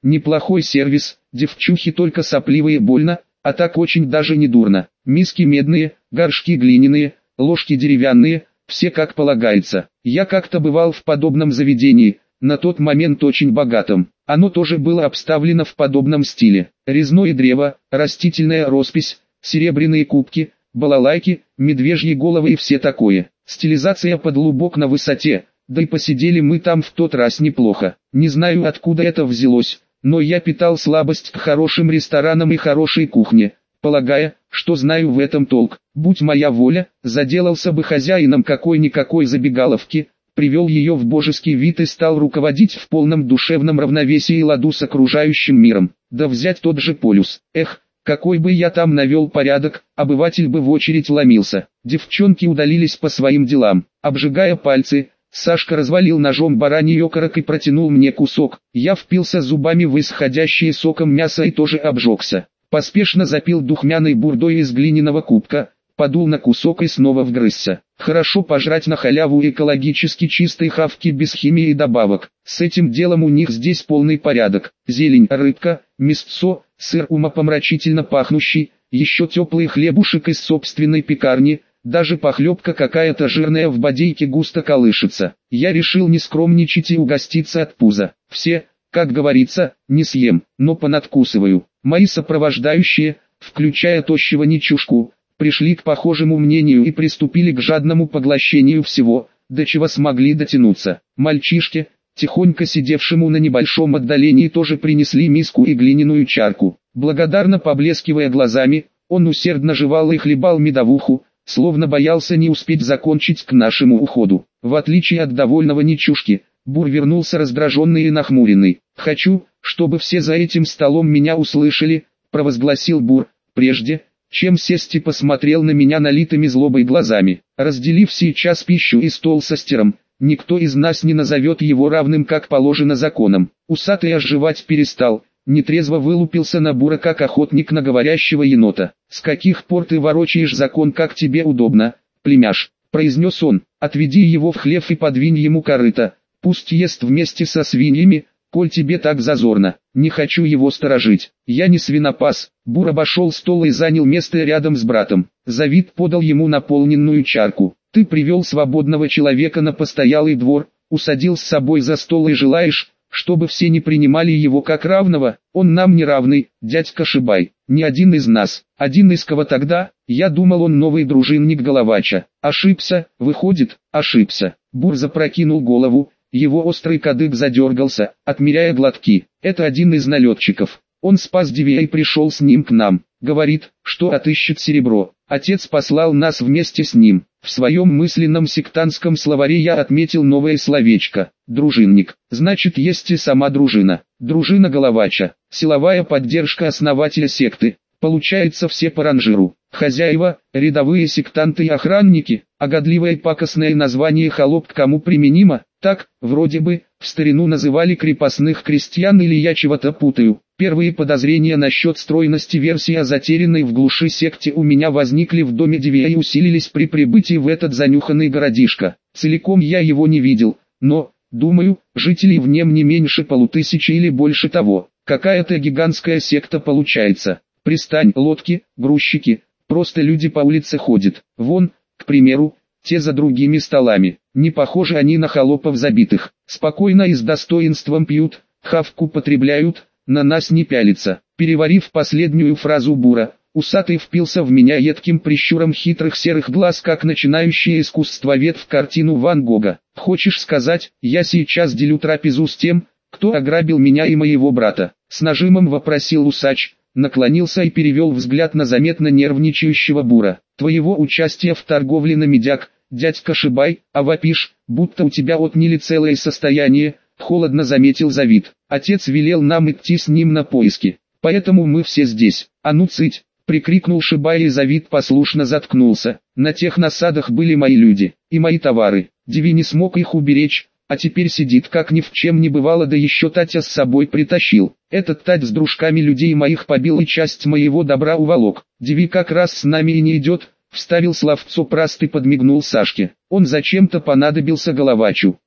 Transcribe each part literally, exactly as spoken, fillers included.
Неплохой сервис, девчухи только сопливые больно, а так очень даже не дурно. Миски медные, горшки глиняные, ложки деревянные, все как полагается. Я как-то бывал в подобном заведении, на тот момент очень богатом. Оно тоже было обставлено в подобном стиле. Резное древо, растительная роспись, серебряные кубки, балалайки, медвежьи головы и все такое. Стилизация под лубок на высоте, да и посидели мы там в тот раз неплохо. Не знаю, откуда это взялось, но я питал слабость к хорошим ресторанам и хорошей кухне, полагая, что знаю в этом толк. Будь моя воля, заделался бы хозяином какой-никакой забегаловки, привел ее в божеский вид и стал руководить в полном душевном равновесии и ладу с окружающим миром. Да взять тот же полюс. Эх, какой бы я там навел порядок, обыватель бы в очередь ломился. Девчонки удалились по своим делам, обжигая пальцы. Сашка развалил ножом бараний окорок и протянул мне кусок. Я впился зубами в исходящее соком мясо и тоже обжегся. Поспешно запил духмяной бурдой из глиняного кубка, подул на кусок и снова вгрызся. Хорошо пожрать на халяву экологически чистой хавки без химии и добавок. С этим делом у них здесь полный порядок. Зелень, рыбка, мясцо, сыр умопомрачительно пахнущий, еще теплый хлебушек из собственной пекарни, даже похлебка какая-то жирная в бодейке густо колышется. Я решил не скромничать и угоститься от пуза. Все, как говорится, не съем, но понадкусываю. Мои сопровождающие, включая тощего Ничушку, пришли к похожему мнению и приступили к жадному поглощению всего, до чего смогли дотянуться. Мальчишке, тихонько сидевшему на небольшом отдалении, тоже принесли миску и глиняную чарку. Благодарно поблескивая глазами, он усердно жевал и хлебал медовуху, словно боялся не успеть закончить к нашему уходу. В отличие от довольного Ничушки, Бур вернулся раздраженный и нахмуренный. «Хочу, чтобы все за этим столом меня услышали», — провозгласил Бур, прежде чем сесть, и посмотрел на меня налитыми злобой глазами. «Разделив сейчас пищу и стол со стером, никто из нас не назовет его равным, как положено законом». Усатый аж жевать перестал, нетрезво вылупился на Бура, как охотник на говорящего енота. «С каких пор ты ворочаешь закон, как тебе удобно, племяш?» — произнес он. «Отведи его в хлев и подвинь ему корыто, пусть ест вместе со свиньями, коль тебе так зазорно. Не хочу его сторожить. Я не свинопас». Бур обошел стол и занял место рядом с братом. Завид подал ему наполненную чарку. «Ты привел свободного человека на постоялый двор, усадил с собой за стол и желаешь, чтобы все не принимали его как равного? Он нам не равный, дядька Шибай, не один из нас. Один из кого тогда? Я думал, он новый дружинник Головача. Ошибся, выходит, ошибся». Бур запрокинул голову, его острый кадык задергался, отмеряя глотки. «Это один из налетчиков. Он спас Дивея и пришел с ним к нам. Говорит, что отыщет серебро. Отец послал нас вместе с ним». В своем мысленном сектантском словаре я отметил новое словечко – дружинник. Значит, есть и сама дружина. Дружина Головача, силовая поддержка основателя секты. Получается, все по ранжиру. Хозяева, рядовые сектанты и охранники, а годливое пакостное название холоп к кому применимо? Так, вроде бы, в старину называли крепостных крестьян, или я чего-то путаю. Первые подозрения насчет стройности версии о затерянной в глуши секте у меня возникли в доме Дивея и усилились при прибытии в этот занюханный городишко. Целиком я его не видел, но, думаю, жителей в нем не меньше полутысячи или больше того. Какая-то гигантская секта получается. Пристань, лодки, грузчики, просто люди по улице ходят. Вон, к примеру, те за другими столами. Не похожи они на холопов забитых. Спокойно и с достоинством пьют, хавку потребляют, на нас не пялится. Переварив последнюю фразу Бура, усатый впился в меня едким прищуром хитрых серых глаз, как начинающий искусствовед в картину Ван Гога. «Хочешь сказать, я сейчас делю трапезу с тем, кто ограбил меня и моего брата?» С нажимом вопросил усач, наклонился и перевел взгляд на заметно нервничающего Бура. «Твоего участия в торговле на медяк, дядька Шибай, а вопишь, будто у тебя отняли целое состояние», — холодно заметил Завид. «Отец велел нам идти с ним на поиски, поэтому мы все здесь». «А ну цыть!» — прикрикнул Шибай, и Завид послушно заткнулся. «На тех насадах были мои люди и мои товары. Диви не смог их уберечь, а теперь сидит как ни в чем не бывало, да еще Татя с собой притащил. Этот Тать с дружками людей моих побил и часть моего добра уволок. Диви как раз с нами и не идет», — вставил словцо Праст и подмигнул Сашке. «Он зачем-то понадобился Головачу.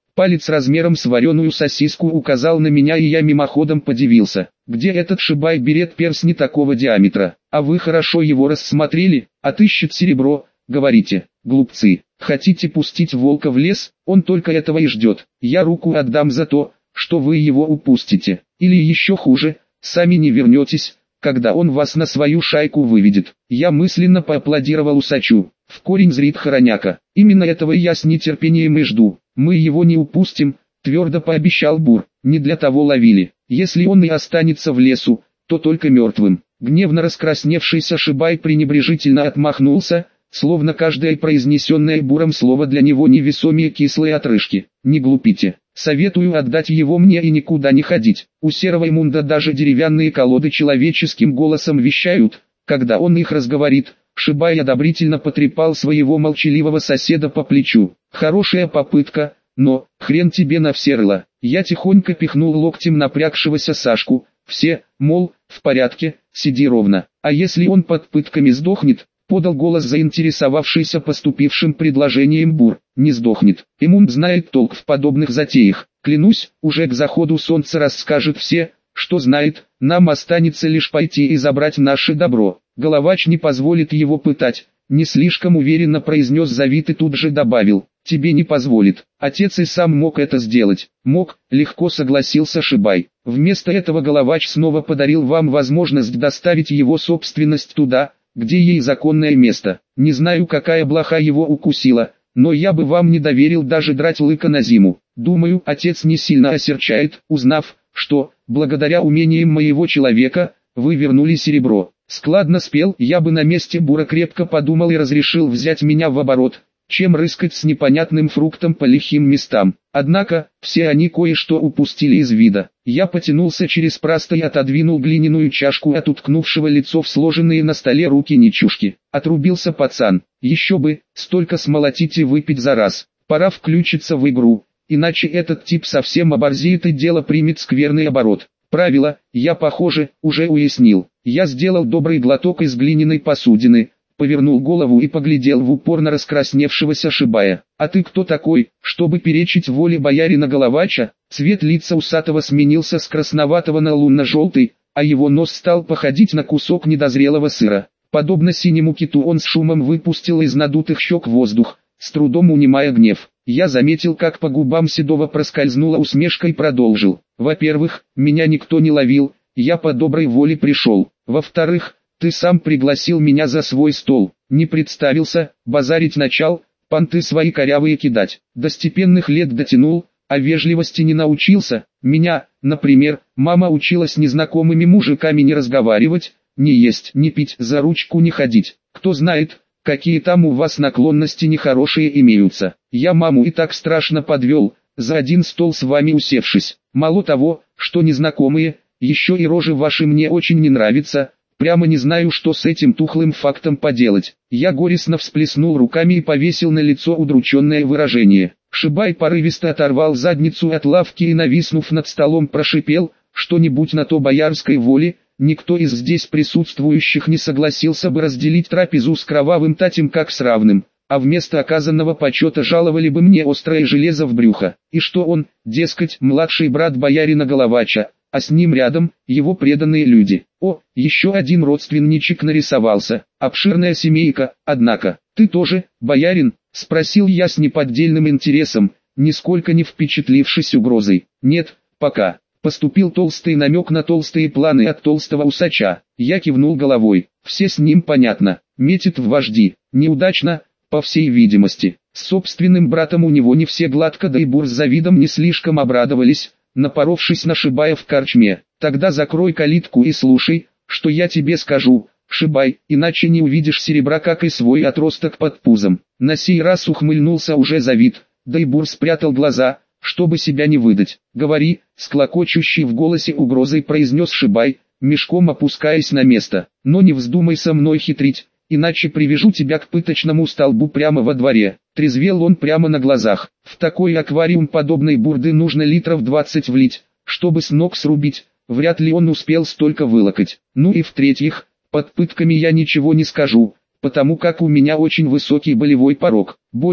Палец размером с вареную сосиску указал на меня, и я мимоходом подивился. Где этот Шибай берет перстни такого диаметра? А вы хорошо его рассмотрели? Отыщет серебро, говорите, глупцы. Хотите пустить волка в лес? Он только этого и ждет. Я руку отдам за то, что вы его упустите. Или еще хуже, сами не вернетесь, когда он вас на свою шайку выведет. Я мысленно поаплодировал усачу. В корень зрит Хороняка. Именно этого я с нетерпением и жду. Мы его не упустим, твердо пообещал Бур. Не для того ловили. Если он и останется в лесу, то только мертвым. Гневно раскрасневшийся Шибай пренебрежительно отмахнулся, словно каждое произнесенное Буром слово для него невесомее кислые отрыжки. Не глупите. Советую отдать его мне и никуда не ходить. У серого имунда даже деревянные колоды человеческим голосом вещают, когда он их разговорит. Шибай одобрительно потрепал своего молчаливого соседа по плечу. Хорошая попытка, но, хрен тебе на все рыла. Я тихонько пихнул локтем напрягшегося Сашку. Все, мол, в порядке, сиди ровно. А если он под пытками сдохнет? Подал голос заинтересовавшийся поступившим предложением Бур. Не сдохнет. Имунд знает толк в подобных затеях. Клянусь, уже к заходу солнца расскажет все, что знает. Нам останется лишь пойти и забрать наше добро. Головач не позволит его пытать. Не слишком уверенно произнес Завит и тут же добавил. Тебе не позволит. Отец и сам мог это сделать. Мог, легко согласился Шибай. Вместо этого Головач снова подарил вам возможность доставить его собственность туда, где ей законное место. Не знаю, какая блоха его укусила, но я бы вам не доверил даже драть лыка на зиму. Думаю, отец не сильно осерчает, узнав, что, благодаря умениям моего человека, вы вернули серебро. Складно спел, я бы на месте Бура крепко подумал и разрешил взять меня в оборот, чем рыскать с непонятным фруктом по лихим местам. Однако, все они кое-что упустили из вида. Я потянулся через прасто и отодвинул глиняную чашку от уткнувшего лицо в сложенные на столе руки Нечушки. Отрубился пацан. Еще бы, столько смолотить и выпить за раз. Пора включиться в игру, иначе этот тип совсем оборзеет и дело примет скверный оборот. Правило, я, похоже, уже уяснил. Я сделал добрый глоток из глиняной посудины, повернул голову и поглядел в упор на раскрасневшегося Шибая. «А ты кто такой, чтобы перечить воле боярина Головача?» Цвет лица усатого сменился с красноватого на лунно-желтый, а его нос стал походить на кусок недозрелого сыра. Подобно синему киту он с шумом выпустил из надутых щек воздух, с трудом унимая гнев. Я заметил, как по губам Седова проскользнула усмешка и продолжил. «Во-первых, меня никто не ловил, я по доброй воле пришел. Во-вторых, ты сам пригласил меня за свой стол, не представился, базарить начал, понты свои корявые кидать. До степенных лет дотянул, а вежливости не научился. Меня, например, мама учила с незнакомыми мужиками не разговаривать, не есть, не пить, за ручку не ходить. Кто знает, какие там у вас наклонности нехорошие имеются. Я маму и так страшно подвел, за один стол с вами усевшись. Мало того, что незнакомые, еще и рожи ваши мне очень не нравятся. Прямо не знаю, что с этим тухлым фактом поделать». Я горестно всплеснул руками и повесил на лицо удрученное выражение. Шибай порывисто оторвал задницу от лавки и, нависнув над столом, прошипел, что-нибудь на то боярской воле. Никто из здесь присутствующих не согласился бы разделить трапезу с кровавым татем как с равным, а вместо оказанного почета жаловали бы мне острое железо в брюхо. И что он, дескать, младший брат боярина Головача, а с ним рядом его преданные люди. О, еще один родственничек нарисовался, обширная семейка. Однако, ты тоже, боярин? Спросил я с неподдельным интересом, нисколько не впечатлившись угрозой. Нет, пока. Поступил толстый намек на толстые планы от толстого усача. Я кивнул головой. Все с ним понятно. Метит в вожди. Неудачно, по всей видимости. С собственным братом у него не все гладко, да и Бур с Завидом не слишком обрадовались, напоровшись на Шибая в корчме. Тогда закрой калитку и слушай, что я тебе скажу, Шибай, иначе не увидишь серебра, как и свой отросток под пузом. На сей раз ухмыльнулся уже Завид, да и Бур спрятал глаза, чтобы себя не выдать. Говори, с клокочущей в голосе угрозой произнес Шибай, мешком опускаясь на место. Но не вздумай со мной хитрить, иначе привяжу тебя к пыточному столбу прямо во дворе. Трезвел он прямо на глазах. В такой аквариум подобной бурды нужно литров двадцать влить, чтобы с ног срубить. Вряд ли он успел столько вылокать. Ну и в-третьих, под пытками я ничего не скажу, потому как у меня очень высокий болевой порог. Боли,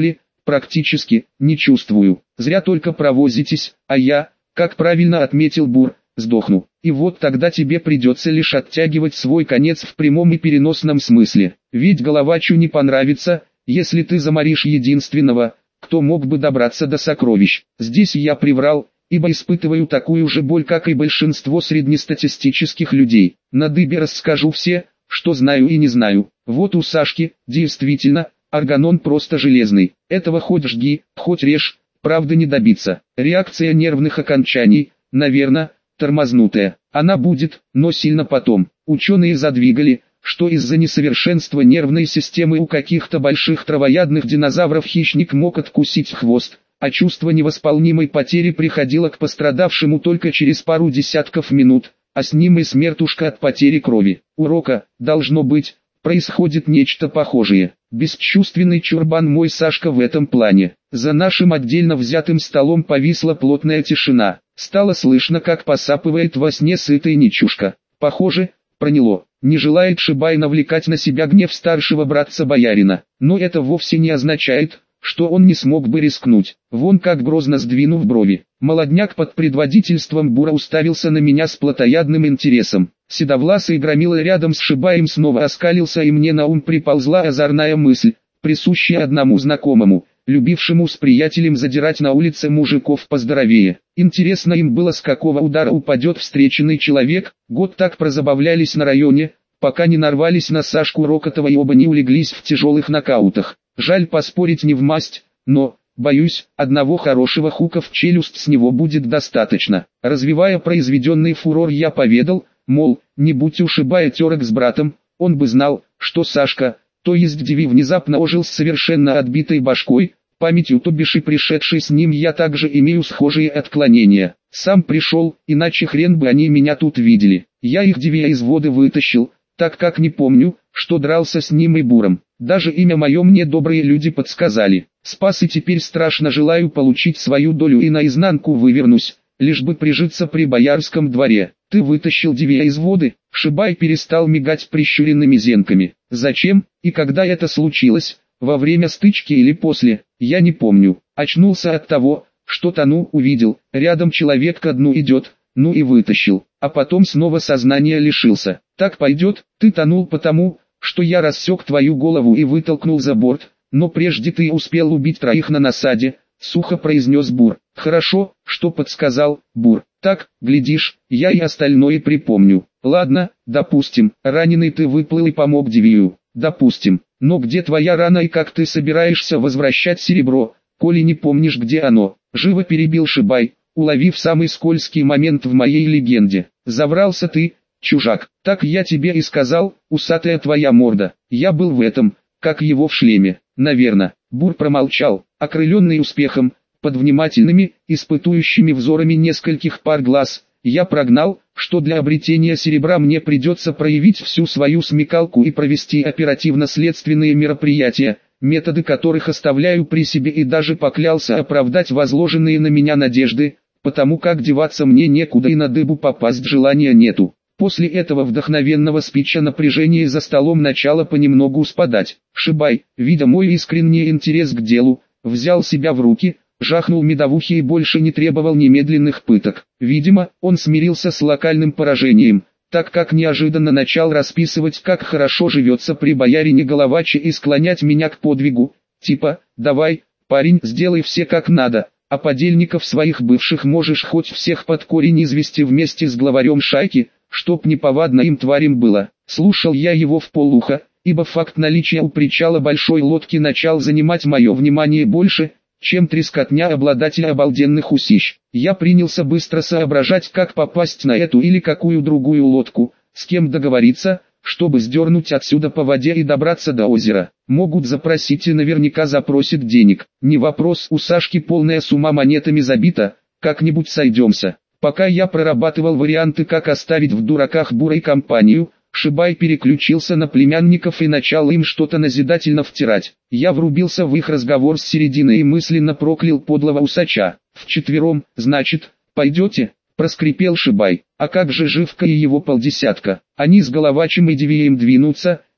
Практически, не чувствую. Зря только провозитесь, а я, как правильно отметил Бур, сдохну. И вот тогда тебе придется лишь оттягивать свой конец в прямом и переносном смысле. Ведь Головачу не понравится, если ты заморишь единственного, кто мог бы добраться до сокровищ. Здесь я приврал, ибо испытываю такую же боль, как и большинство среднестатистических людей. На дыбе расскажу все, что знаю и не знаю. Вот у Сашки, действительно, органон просто железный. Этого хоть жги, хоть режь, правда не добиться. Реакция нервных окончаний, наверное, тормознутая. Она будет, но сильно потом. Ученые задвигали, что из-за несовершенства нервной системы у каких-то больших травоядных динозавров хищник мог откусить хвост, а чувство невосполнимой потери приходило к пострадавшему только через пару десятков минут, а с ним и смертушка от потери крови. Урока, должно быть, происходит нечто похожее. Бесчувственный чурбан мой Сашка в этом плане. За нашим отдельно взятым столом повисла плотная тишина. Стало слышно, как посапывает во сне сытая нечушка. Похоже, проняло. Не желает Шибай навлекать на себя гнев старшего братца-боярина. Но это вовсе не означает, что он не смог бы рискнуть. Вон как грозно сдвинув брови. Молодняк под предводительством Бура уставился на меня с плотоядным интересом. Седовласый громила рядом с Шибаем снова оскалился, и мне на ум приползла озорная мысль, присущая одному знакомому, любившему с приятелем задирать на улице мужиков поздоровее. Интересно им было, с какого удара упадет встреченный человек. Год так прозабавлялись на районе, пока не нарвались на Сашку Рокотова и оба не улеглись в тяжелых нокаутах. Жаль, поспорить не вмасть, но, боюсь, одного хорошего хука в челюсть с него будет достаточно. Развивая произведенный фурор, я поведал, мол, не будь у Шибая терок с братом, он бы знал, что Сашка, то есть Диви, внезапно ожил с совершенно отбитой башкой. Памятью то бишь и пришедший с ним я также имею схожие отклонения. Сам пришел, иначе хрен бы они меня тут видели. Я их Дивия из воды вытащил, так как не помню, что дрался с ним и Буром. Даже имя мое мне добрые люди подсказали. Спас, и теперь страшно желаю получить свою долю и наизнанку вывернусь, лишь бы прижиться при боярском дворе. Ты вытащил Дивия из воды? Шибай перестал мигать прищуренными зенками. Зачем, и когда это случилось? Во время стычки или после? Я не помню. Очнулся от того, что тону, увидел, рядом человек ко дну идет, ну и вытащил, а потом снова сознания лишился. Так пойдет, ты тонул потому, что я рассек твою голову и вытолкнул за борт, но прежде ты успел убить троих на насаде, сухо произнес Бур. Хорошо, что подсказал, Бур. Так, глядишь, я и остальное припомню. Ладно, допустим, раненый ты выплыл и помог Дивию. Допустим, но где твоя рана и как ты собираешься возвращать серебро, коли не помнишь, где оно? Живо перебил Шибай, уловив самый скользкий момент в моей легенде. Заврался ты, чужак. Так я тебе и сказал, усатая твоя морда. Я был в этом, как его в шлеме, наверно. Бур промолчал, окрыленный успехом, под внимательными, испытующими взорами нескольких пар глаз. Я прогнал, что для обретения серебра мне придется проявить всю свою смекалку и провести оперативно-следственные мероприятия, методы которых оставляю при себе, и даже поклялся оправдать возложенные на меня надежды, потому как деваться мне некуда и на дыбу попасть желания нету. После этого вдохновенного спича напряжение за столом начало понемногу спадать. Шибай, видя мой искренний интерес к делу, взял себя в руки, жахнул медовухи и больше не требовал немедленных пыток. Видимо, он смирился с локальным поражением, так как неожиданно начал расписывать, как хорошо живется при боярине Головаче, и склонять меня к подвигу, типа: «Давай, парень, сделай все как надо, а подельников своих бывших можешь хоть всех под корень извести вместе с главарем шайки, чтоб неповадно им тварям было». Слушал я его вполуха, ибо факт наличия у причала большой лодки начал занимать мое внимание больше, чем трескотня обладателя обалденных усищ. Я принялся быстро соображать, как попасть на эту или какую другую лодку, с кем договориться, чтобы сдернуть отсюда по воде и добраться до озера. Могут запросить и наверняка запросят денег. Не вопрос, у Сашки полная сумма монетами забита, как-нибудь сойдемся. Пока я прорабатывал варианты, как оставить в дураках Бура и компанию, Шибай переключился на племянников и начал им что-то назидательно втирать. Я врубился в их разговор с середины и мысленно проклял подлого усача. «Вчетвером, значит, пойдете?» – проскрипел Шибай. «А как же Живка и его полдесятка? Они с Головачем и Дивием двинутся?»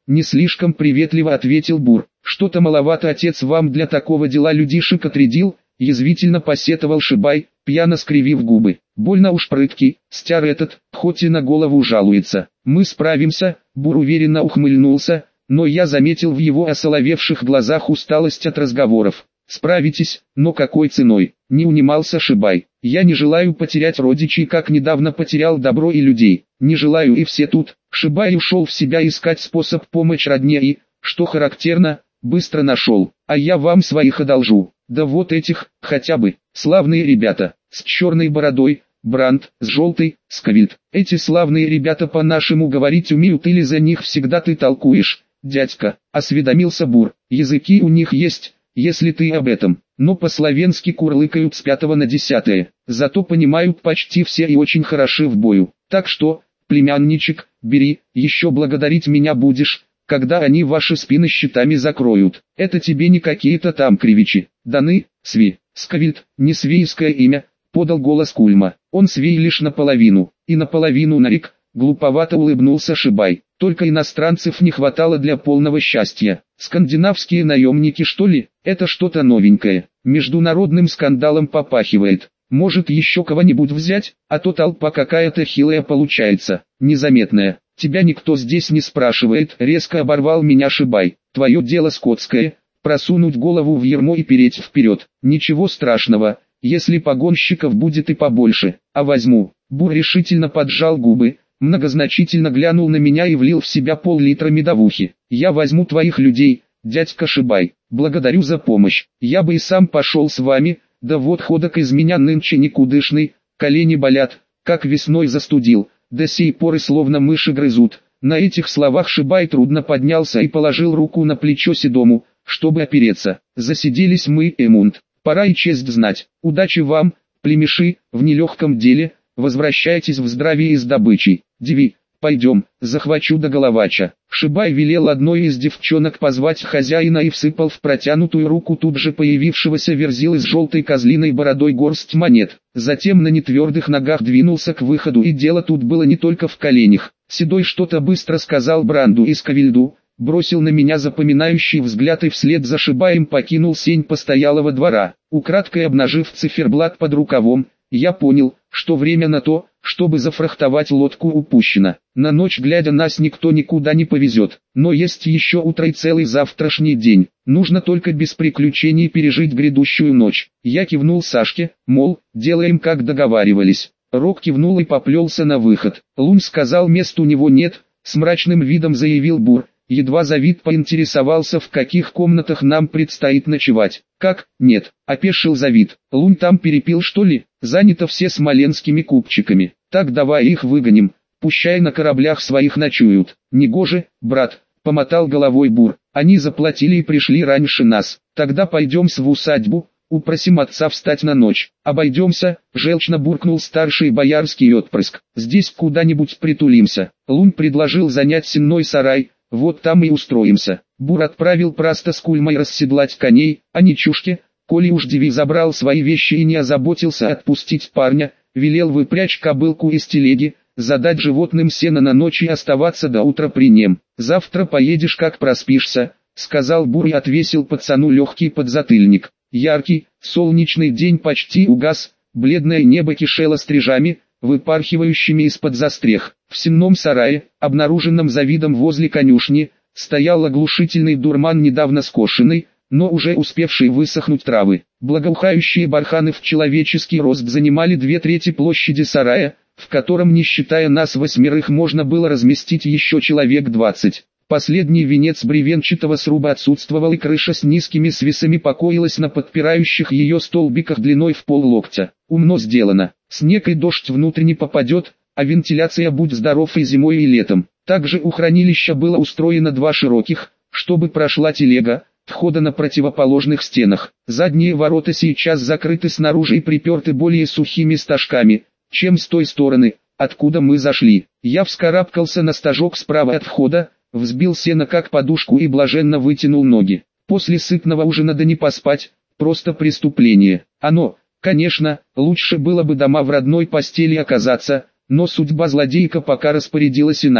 Не слишком приветливо ответил Бур. Что-то маловато отец вам для такого дела людишек отрядил, язвительно посетовал Шибай, пьяно скривив губы. Больно уж прыткий, стяр этот, хоть и на голову жалуется. Мы справимся, Бур уверенно ухмыльнулся, но я заметил в его осоловевших глазах усталость от разговоров. Справитесь, но какой ценой? Не унимался Шибай. Я не желаю потерять родичей, как недавно потерял добро и людей. Не желаю, и все тут. Шибай ушел в себя искать способ помочь родне и, что характерно, быстро нашел. А я вам своих одолжу. Да вот этих, хотя бы, славные ребята, с черной бородой, Бранд, с желтой, Скавильд. Эти славные ребята по-нашему говорить умеют или за них всегда ты толкуешь, дядька, осведомился Бур. Языки у них есть, если ты об этом, но по-словенски курлыкают с пятого на десятое, зато понимают почти все и очень хороши в бою. Так что, племянничек, бери, еще благодарить меня будешь, когда они ваши спины щитами закроют. Это тебе не какие-то там кривичи. Даны, Сви, Скавильд, не свейское имя, подал голос Кульма. Он свей лишь наполовину, и наполовину нарик, глуповато улыбнулся Шибай. Только иностранцев не хватало для полного счастья. Скандинавские наемники, что ли? Это что-то новенькое. Международным скандалом попахивает. Может еще кого-нибудь взять, а то толпа какая-то хилая получается, незаметная. Тебя никто здесь не спрашивает, резко оборвал меня Шибай. Твое дело скотское, просунуть голову в ярмо и переть вперед. Ничего страшного, если погонщиков будет и побольше, а возьму. Бур решительно поджал губы, многозначительно глянул на меня и влил в себя пол-литра медовухи. Я возьму твоих людей, дядька Шибай, благодарю за помощь. Я бы и сам пошел с вами, да вот ходок из меня нынче никудышный, колени болят, как весной застудил, до сей поры словно мыши грызут. На этих словах Шибай трудно поднялся и положил руку на плечо Седому, чтобы опереться. Засиделись мы, Эмунд, пора и честь знать. Удачи вам, племеши, в нелегком деле, возвращайтесь в здравии и с добычей. Диви, пойдем, захвачу до Головача. Шибай велел одной из девчонок позвать хозяина и всыпал в протянутую руку тут же появившегося верзилы с желтой козлиной бородой горсть монет. Затем на нетвердых ногах двинулся к выходу, и дело тут было не только в коленях. Седой что-то быстро сказал Бранду и Скавильду, бросил на меня запоминающий взгляд и вслед за Шибаем покинул сень постоялого двора. Украдкой обнажив циферблат под рукавом, я понял, что время на то, чтобы зафрахтовать лодку, упущено. На ночь глядя нас никто никуда не повезет, но есть еще утро и целый завтрашний день. Нужно только без приключений пережить грядущую ночь. Я кивнул Сашке, мол, делаем как договаривались. Рок кивнул и поплелся на выход. Лунь сказал, мест у него нет, с мрачным видом заявил Бур. Едва Завид поинтересовался, в каких комнатах нам предстоит ночевать. Как? Нет, опешил Завид. Лунь там перепил, что ли? Занято все смоленскими купчиками. Так давай их выгоним, пущай на кораблях своих ночуют. Негоже, брат, помотал головой Бур. Они заплатили и пришли раньше нас. Тогда пойдем в усадьбу, упросим отца встать на ночь. Обойдемся, желчно буркнул старший боярский отпрыск. Здесь куда-нибудь притулимся. Лунь предложил занять сенной сарай. Вот там и устроимся. Бур отправил Праста с Кульмой расседлать коней, а не чушки. Коли уж Диви забрал свои вещи и не озаботился отпустить парня, велел выпрячь кобылку из телеги, задать животным сено на ночь и оставаться до утра при нем. Завтра поедешь, как проспишься, сказал Бур и отвесил пацану легкий подзатыльник. Яркий, солнечный день почти угас, бледное небо кишело стрижами, выпархивающими из-под застрех. В сенном сарае, обнаруженном Завидом возле конюшни, стоял оглушительный дурман недавно скошенной, но уже успевшей высохнуть травы. Благоухающие барханы в человеческий рост занимали две трети площади сарая, в котором, не считая нас восьмерых, можно было разместить еще человек двадцать. Последний венец бревенчатого сруба отсутствовал, и крыша с низкими свисами покоилась на подпирающих ее столбиках длиной в поллоктя. Умно сделано. Снег и дождь внутрь не попадет, а вентиляция будь здоров и зимой и летом. Также у хранилища было устроено два широких, чтобы прошла телега, входа на противоположных стенах. Задние ворота сейчас закрыты снаружи и приперты более сухими стажками, чем с той стороны, откуда мы зашли. Я вскарабкался на стажок справа от входа, взбил сено как подушку и блаженно вытянул ноги. После сытного ужина да не поспать, просто преступление. Оно, конечно, лучше было бы дома в родной постели оказаться, но судьба злодейка пока распорядилась иначе.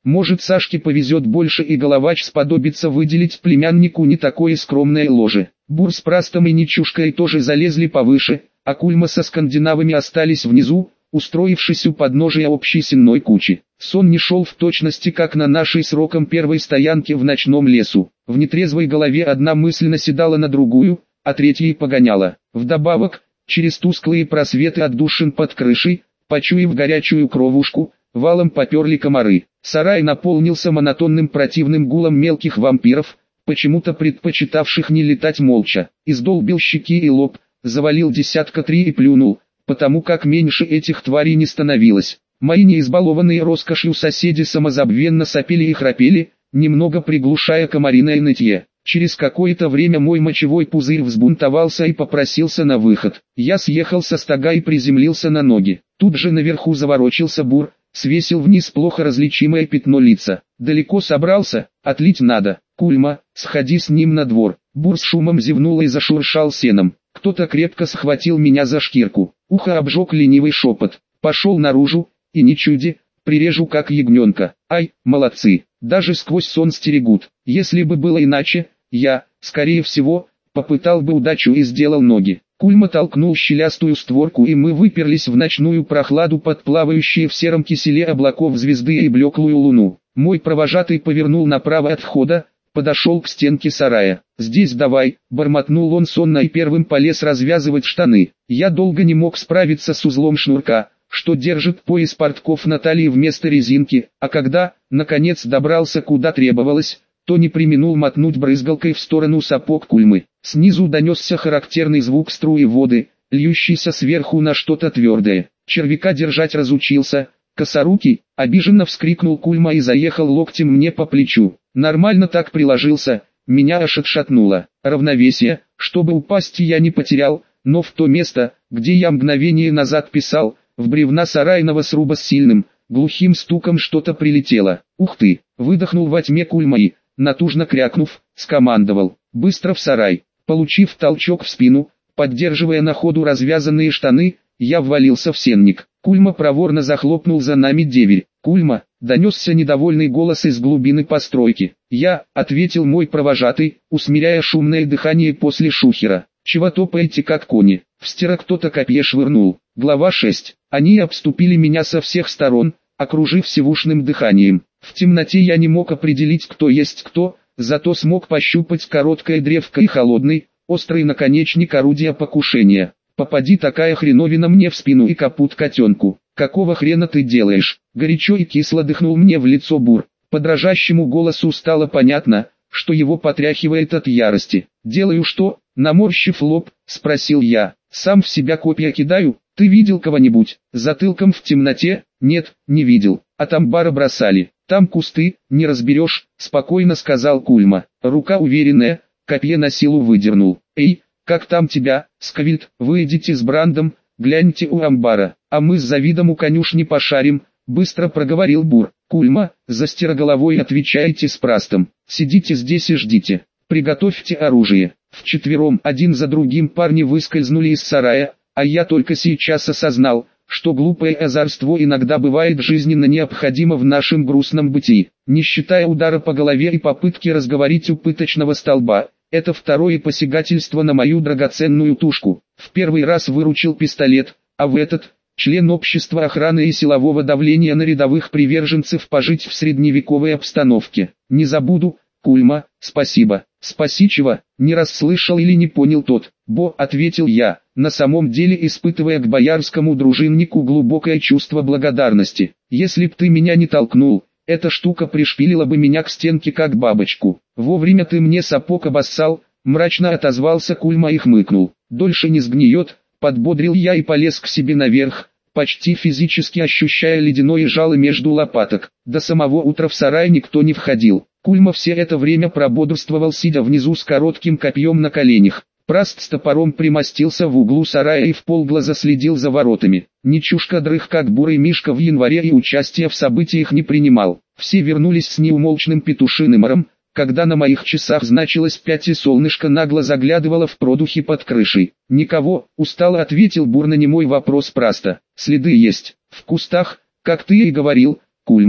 Может, Сашке повезет больше и Головач сподобится выделить племяннику не такое скромное ложе. Бур с Прастом и Нечушкой тоже залезли повыше, а Кульма со скандинавами остались внизу, устроившись у подножия общей сенной кучи. Сон не шел в точности, как на нашей с Роком первой стоянке в ночном лесу. В нетрезвой голове одна мысль наседала на другую, а третья и погоняла. Вдобавок, через тусклые просветы отдушин под крышей, почуяв горячую кровушку, валом поперли комары. Сарай наполнился монотонным противным гулом мелких вампиров, почему-то предпочитавших не летать молча. Издолбил щеки и лоб, завалил десятка три и плюнул, потому как меньше этих тварей не становилось. Мои неизбалованные роскошью соседи самозабвенно сопели и храпели, немного приглушая комариное нытье. Через какое-то время мой мочевой пузырь взбунтовался и попросился на выход. Я съехал со стога и приземлился на ноги. Тут же наверху заворочился Бур, свесил вниз плохо различимое пятно лица. Далеко собрался, отлить надо. Кульма, сходи с ним на двор. Бур с шумом зевнул и зашуршал сеном. Кто-то крепко схватил меня за шкирку. Ухо обжег ленивый шепот. Пошел наружу, и не чуди, прирежу как ягненка. Ай, молодцы, даже сквозь сон стерегут. Если бы было иначе, я, скорее всего, попытал бы удачу и сделал ноги. Кульма толкнул щелястую створку, и мы выперлись в ночную прохладу под плавающие в сером киселе облаков звезды и блеклую луну. Мой провожатый повернул направо от входа, подошел к стенке сарая. «Здесь давай», — бормотнул он сонно и первым полез развязывать штаны. Я долго не мог справиться с узлом шнурка, что держит пояс портков на талии вместо резинки, а когда, наконец, добрался куда требовалось, то не преминул мотнуть брызгалкой в сторону сапог Кульмы. Снизу донесся характерный звук струи воды, льющийся сверху на что-то твердое. Червяка держать разучился. «Косорукий!» — обиженно вскрикнул Кульма и заехал локтем мне по плечу. Нормально так приложился, меня аж отшатнуло. Равновесие, чтобы упасть, я не потерял, но в то место, где я мгновение назад писал, в бревна сарайного сруба с сильным, глухим стуком что-то прилетело. «Ух ты!» — выдохнул во тьме Кульма и, натужно крякнув, скомандовал: «Быстро в сарай!» Получив толчок в спину, поддерживая на ходу развязанные штаны, я ввалился в сенник. Кульма проворно захлопнул за нами дверь. «Кульма!» — донесся недовольный голос из глубины постройки. «Я», — ответил мой провожатый, усмиряя шумное дыхание после шухера. «Чего топаете как кони?» В стера кто-то копье швырнул. Глава шесть. Они обступили меня со всех сторон, окружив сивушным дыханием. В темноте я не мог определить, кто есть кто, зато смог пощупать короткое древко и холодный, острый наконечник орудия покушения. Попади такая хреновина мне в спину и капут котенку. «Какого хрена ты делаешь?» Горячо и кисло дыхнул мне в лицо Бур. По дрожащему голосу стало понятно, что его потряхивает от ярости. «Делаю что?» Наморщив лоб, спросил я. «Сам в себя копья кидаю? Ты видел кого-нибудь? Затылком в темноте?» «Нет, не видел. От амбара бросали. Там кусты, не разберешь», — спокойно сказал Кульма. Рука уверенная, копье на силу выдернул. «Эй, как там тебя, Сквильд? Вы идите с Брандом, гляньте у амбара, а мы с Завидом у конюшни пошарим», — быстро проговорил Бур. «Кульма, за стероголовой отвечайте с Прастом. Сидите здесь и ждите. Приготовьте оружие». Вчетвером один за другим парни выскользнули из сарая, а я только сейчас осознал, что глупое озорство иногда бывает жизненно необходимо в нашем грустном бытии. Не считая удара по голове и попытки разговорить у пыточного столба, это второе посягательство на мою драгоценную тушку. В первый раз выручил пистолет, а в этот – член общества охраны и силового давления на рядовых приверженцев пожить в средневековой обстановке. Не забуду, Кульма, спасибо. «Спаси чего?» — не расслышал или не понял тот. «Бо», — ответил я, на самом деле испытывая к боярскому дружиннику глубокое чувство благодарности. «Если б ты меня не толкнул, эта штука пришпилила бы меня к стенке как бабочку. Вовремя ты мне сапог обоссал», — мрачно отозвался Кульма и хмыкнул. «Дольше не сгниет», — подбодрил я и полез к себе наверх, почти физически ощущая ледяное жало между лопаток. До самого утра в сарай никто не входил. Кульма все это время прободрствовал, сидя внизу с коротким копьем на коленях. Праст с топором примостился в углу сарая и вполглаза следил за воротами. Нечушка дрых как бурый мишка в январе и участия в событиях не принимал. Все вернулись с неумолчным петушиным ором, когда на моих часах значилось пять и солнышко нагло заглядывало в продухи под крышей. «Никого», — устало ответил Бур на немой вопрос Праста. «Следы есть, в кустах, как ты и говорил, Кульма».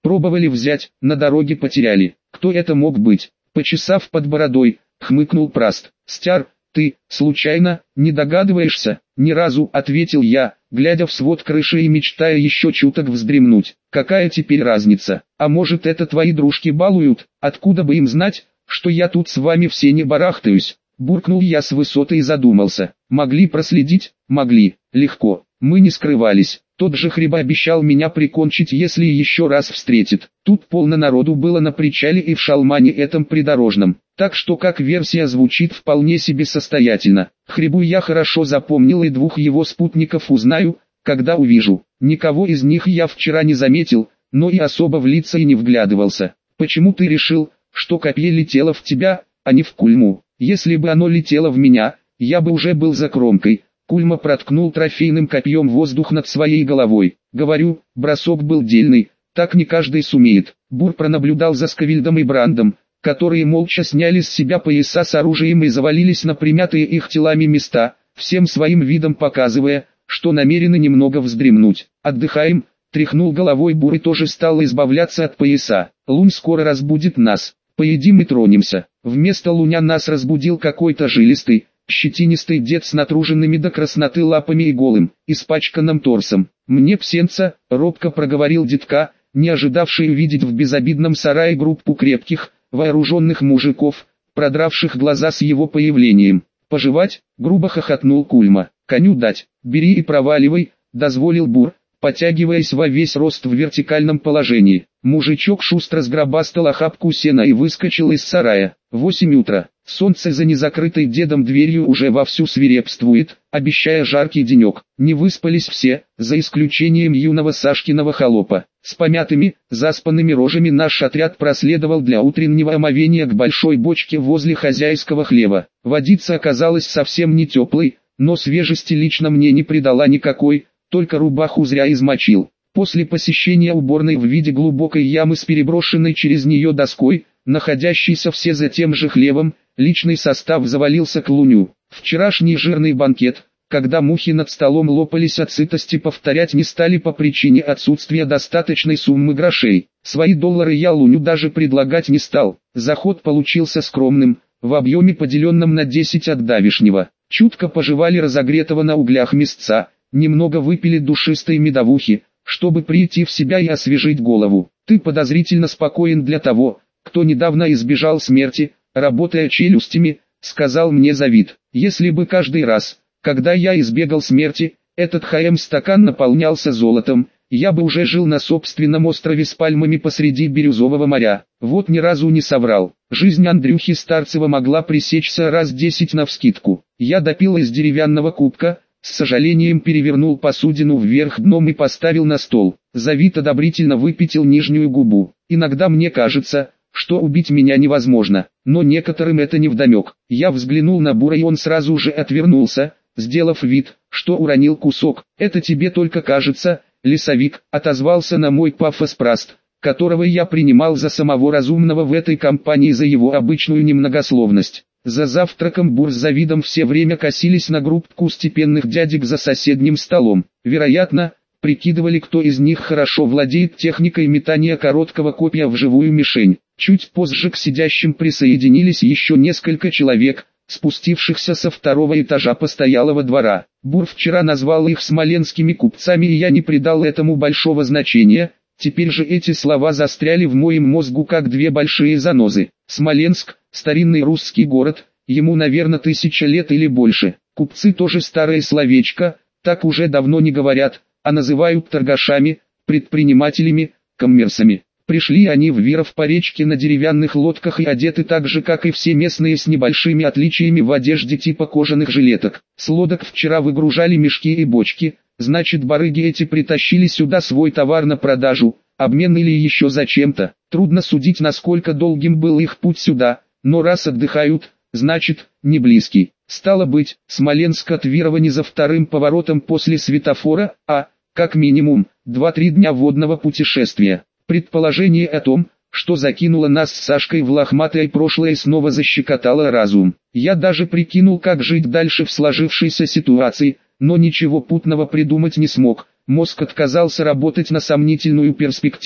Пробовали взять, на дороге потеряли. Кто это мог быть? Почесав под бородой, хмыкнул Праст. Стяр, ты, случайно, не догадываешься? Ни разу, ответил я, глядя в свод крыши и мечтая еще чуток вздремнуть. Какая теперь разница? А может, это твои дружки балуют? Откуда бы им знать, что я тут с вами все не барахтаюсь? Буркнул я с высоты и задумался. Могли проследить? Могли. Легко. Мы не скрывались. Тот же Хриба обещал меня прикончить, если еще раз встретит. Тут полно народу было на причале и в шалмане этом придорожном. Так что как версия звучит вполне себе состоятельно. Хрибу я хорошо запомнил и двух его спутников узнаю, когда увижу. Никого из них я вчера не заметил, но и особо в лица и не вглядывался. Почему ты решил, что копье летело в тебя, а не в Кульму? Если бы оно летело в меня, я бы уже был за кромкой. Кульма проткнул трофейным копьем воздух над своей головой. Говорю, бросок был дельный, так не каждый сумеет. Бур пронаблюдал за Сковильдом и Брандом, которые молча сняли с себя пояса с оружием и завалились на примятые их телами места, всем своим видом показывая, что намерены немного вздремнуть. «Отдыхаем», — тряхнул головой Бур и тоже стал избавляться от пояса. «Лунь скоро разбудит нас. Поедим и тронемся». Вместо Луня нас разбудил какой-то жилистый, щетинистый дед с натруженными до красноты лапами и голым, испачканным торсом. «Мне псенца», — робко проговорил дедка, не ожидавший увидеть в безобидном сарае группу крепких, вооруженных мужиков, продравших глаза с его появлением. «Пожевать?» — грубо хохотнул Кульма. «Коню дать, бери и проваливай», — дозволил Бур, потягиваясь во весь рост в вертикальном положении. Мужичок шустро сгробастал охапку сена и выскочил из сарая. Восемь утра. Солнце за незакрытой дедом дверью уже вовсю свирепствует, обещая жаркий денек. Не выспались все, за исключением юного Сашкиного холопа. С помятыми, заспанными рожами наш отряд проследовал для утреннего омовения к большой бочке возле хозяйского хлева. Водица оказалась совсем не теплой, но свежести лично мне не придала никакой, только рубаху зря измочил. После посещения уборной в виде глубокой ямы с переброшенной через нее доской, находящейся все за тем же хлевом, личный состав завалился к Луню. Вчерашний жирный банкет, когда мухи над столом лопались от сытости, повторять не стали по причине отсутствия достаточной суммы грошей. Свои доллары я Луню даже предлагать не стал. Заход получился скромным, в объеме поделенном на десять от давешнего. Чутко пожевали разогретого на углях мясца, немного выпили душистой медовухи, чтобы прийти в себя и освежить голову. Ты подозрительно спокоен для того, кто недавно избежал смерти, работая челюстями, сказал мне Завид. Если бы каждый раз, когда я избегал смерти, этот ХМ-стакан наполнялся золотом, я бы уже жил на собственном острове с пальмами посреди Бирюзового моря. Вот ни разу не соврал. Жизнь Андрюхи Старцева могла пресечься раз десять навскидку. Я допил из деревянного кубка, с сожалением перевернул посудину вверх дном и поставил на стол. Завид одобрительно выпятил нижнюю губу. Иногда мне кажется, что убить меня невозможно, но некоторым это невдомек. Я взглянул на Бура, и он сразу же отвернулся, сделав вид, что уронил кусок. «Это тебе только кажется, лесовик», — отозвался на мой пафос Праст, которого я принимал за самого разумного в этой компании за его обычную немногословность. За завтраком Бур с Завидом все время косились на группку степенных дядек за соседним столом. Вероятно, прикидывали, кто из них хорошо владеет техникой метания короткого копья в живую мишень. Чуть позже к сидящим присоединились еще несколько человек, спустившихся со второго этажа постоялого двора. Бур вчера назвал их смоленскими купцами, и я не придал этому большого значения. Теперь же эти слова застряли в моем мозгу как две большие занозы. Смоленск, старинный русский город, ему, наверное, тысяча лет или больше. Купцы тоже старое словечко, так уже давно не говорят, а называют торгашами, предпринимателями, коммерсами. Пришли они в Виров по речке на деревянных лодках и одеты так же, как и все местные, с небольшими отличиями в одежде типа кожаных жилеток. С лодок вчера выгружали мешки и бочки, значит, барыги эти притащили сюда свой товар на продажу, обмен или еще зачем-то. Трудно судить, насколько долгим был их путь сюда, но раз отдыхают, значит, не близкий. Стало быть, Смоленск от Вирова не за вторым поворотом после светофора, а, как минимум, два-три дня водного путешествия. Предположение о том, что закинуло нас с Сашкой в лохматое прошлое, снова защекотало разум. Я даже прикинул, как жить дальше в сложившейся ситуации, но ничего путного придумать не смог. Мозг отказался работать на сомнительную перспективу,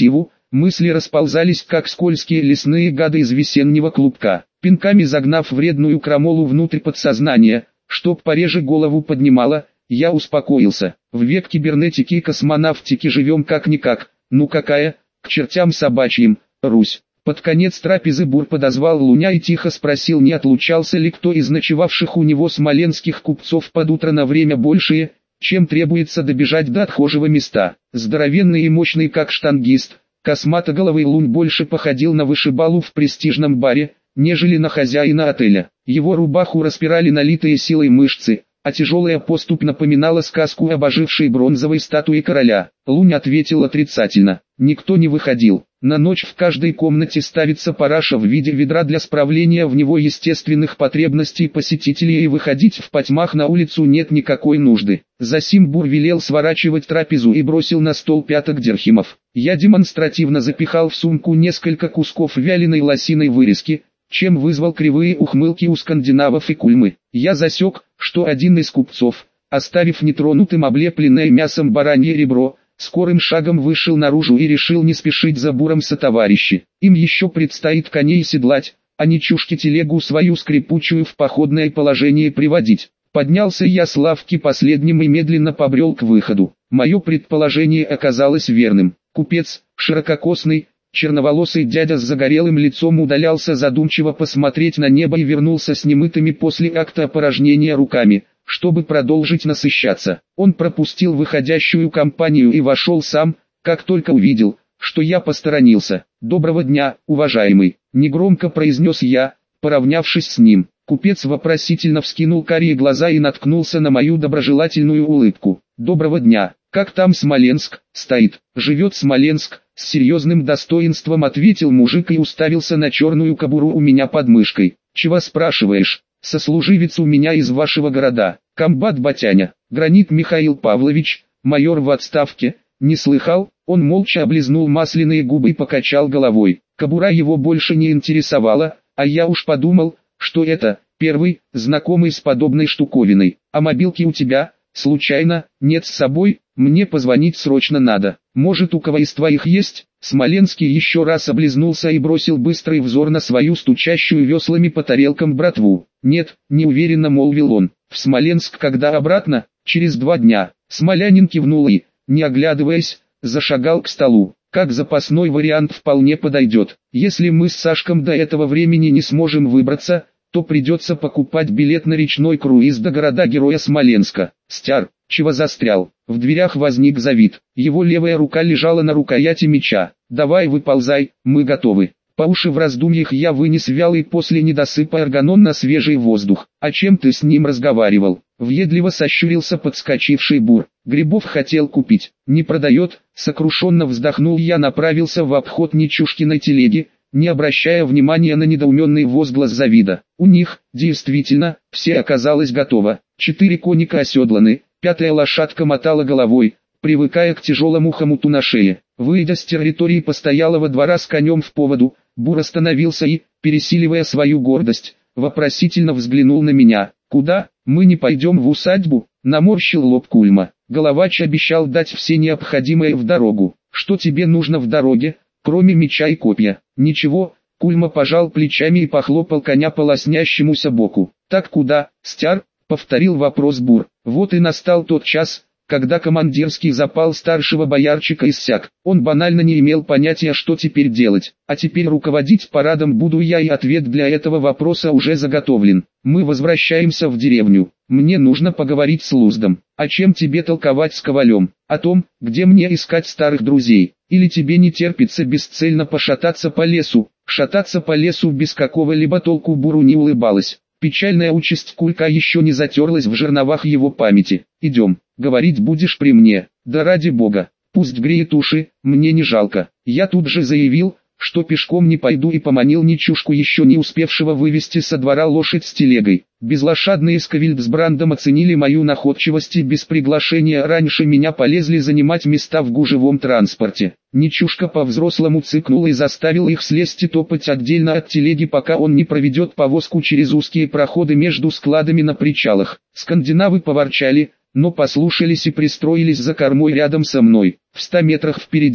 Мысли расползались, как скользкие лесные гады из весеннего клубка, пинками загнав вредную крамолу внутрь подсознания, чтоб пореже голову поднимала. Я успокоился. В век кибернетики и космонавтики живем как-никак. Ну какая, к чертям собачьим, Русь. Под конец трапезы Бур подозвал Луня и тихо спросил, не отлучался ли кто из ночевавших у него смоленских купцов под утро на время большее, чем требуется добежать до отхожего места. Здоровенный и мощный как штангист, косматоголовый Лунь больше походил на вышибалу в престижном баре, нежели на хозяина отеля. Его рубаху распирали налитые силой мышцы, а тяжелая поступь напоминала сказку об ожившей бронзовой статуе короля. Лунь ответил отрицательно. Никто не выходил. На ночь в каждой комнате ставится параша в виде ведра для справления в него естественных потребностей посетителей, и выходить в потьмах на улицу нет никакой нужды. Засим Бур велел сворачивать трапезу и бросил на стол пяток дирхемов. Я демонстративно запихал в сумку несколько кусков вяленой лосиной вырезки, чем вызвал кривые ухмылки у скандинавов и кульмы. Я засек, что один из купцов, оставив нетронутым облепленное мясом баранье ребро, скорым шагом вышел наружу и решил не спешить за Буром сотоварищи. Им еще предстоит коней седлать, а не чушки телегу свою скрипучую в походное положение приводить. Поднялся я с лавки последним и медленно побрел к выходу. Мое предположение оказалось верным. Купец, ширококосный, черноволосый дядя с загорелым лицом удалялся задумчиво посмотреть на небо и вернулся с немытыми после акта опорожнения руками, чтобы продолжить насыщаться. Он пропустил выходящую компанию и вошел сам, как только увидел, что я посторонился. «Доброго дня, уважаемый», — негромко произнес я, поравнявшись с ним. Купец вопросительно вскинул карие глаза и наткнулся на мою доброжелательную улыбку. «Доброго дня, как там Смоленск?» «Стоит, живет Смоленск», — с серьезным достоинством ответил мужик и уставился на черную кобуру у меня под мышкой. «Чего спрашиваешь? Сослуживец у меня из вашего города, комбат Батяня, Гранит Михаил Павлович, майор в отставке». Не слыхал? Он молча облизнул масляные губы и покачал головой. Кобура его больше не интересовала, а я уж подумал, что это первый знакомый с подобной штуковиной. «А мобилки у тебя, случайно, нет с собой? Мне позвонить срочно надо. Может, у кого из твоих есть?» Смоленский еще раз облизнулся и бросил быстрый взор на свою стучащую веслами по тарелкам братву. «Нет», — неуверенно молвил он. «В Смоленск когда обратно?» «Через два дня». Смолянин кивнул и, не оглядываясь, зашагал к столу. Как запасной вариант вполне подойдет. Если мы с Сашком до этого времени не сможем выбраться, то придется покупать билет на речной круиз до города-героя Смоленска. «Стяр, чего застрял?» В дверях возник Завид. Его левая рука лежала на рукояти меча. «Давай выползай, мы готовы». По уши в раздумьях я вынес вялый после недосыпа органон на свежий воздух. «А чем ты с ним разговаривал?» Въедливо сощурился подскочивший Бур. «Грибов хотел купить. Не продает?» Сокрушенно вздохнул я, направился в обход Нечушкиной телеги, не обращая внимания на недоуменный возглас Завида. У них, действительно, все оказалось готово. Четыре коника оседланы, пятая лошадка мотала головой, привыкая к тяжелому хомуту на шее. Выйдя с территории постоялого двора с конем в поводу, Бур остановился и, пересиливая свою гордость, вопросительно взглянул на меня. «Куда? Мы не пойдем в усадьбу?» Наморщил лоб Кульма. Головач обещал дать все необходимое в дорогу. «Что тебе нужно в дороге, кроме меча и копья?» «Ничего», — Кульма пожал плечами и похлопал коня по лоснящемуся боку. «Так куда, Стяр?» — повторил вопрос Бур. Вот и настал тот час, когда командирский запал старшего боярчика иссяк. Он банально не имел понятия, что теперь делать. А теперь руководить парадом буду я, и ответ для этого вопроса уже заготовлен. Мы возвращаемся в деревню. Мне нужно поговорить с Луздом. А чем тебе толковать с Ковалем? О том, где мне искать старых друзей. Или тебе не терпится бесцельно пошататься по лесу? Шататься по лесу без какого-либо толку Буру не улыбалась. Печальная участь Кулька еще не затерлась в жерновах его памяти. «Идем, говорить будешь при мне». «Да ради бога, пусть греет уши, мне не жалко». Я тут же заявил, что пешком не пойду, и поманил Нечушку, еще не успевшего вывести со двора лошадь с телегой. Безлошадные Сковильд с Брандом оценили мою находчивость и без приглашения раньше меня полезли занимать места в гужевом транспорте. Нечушка по-взрослому цыкнул и заставил их слезть и топать отдельно от телеги, пока он не проведет повозку через узкие проходы между складами на причалах. Скандинавы поворчали, но послушались и пристроились за кормой рядом со мной. В ста метрах впереди,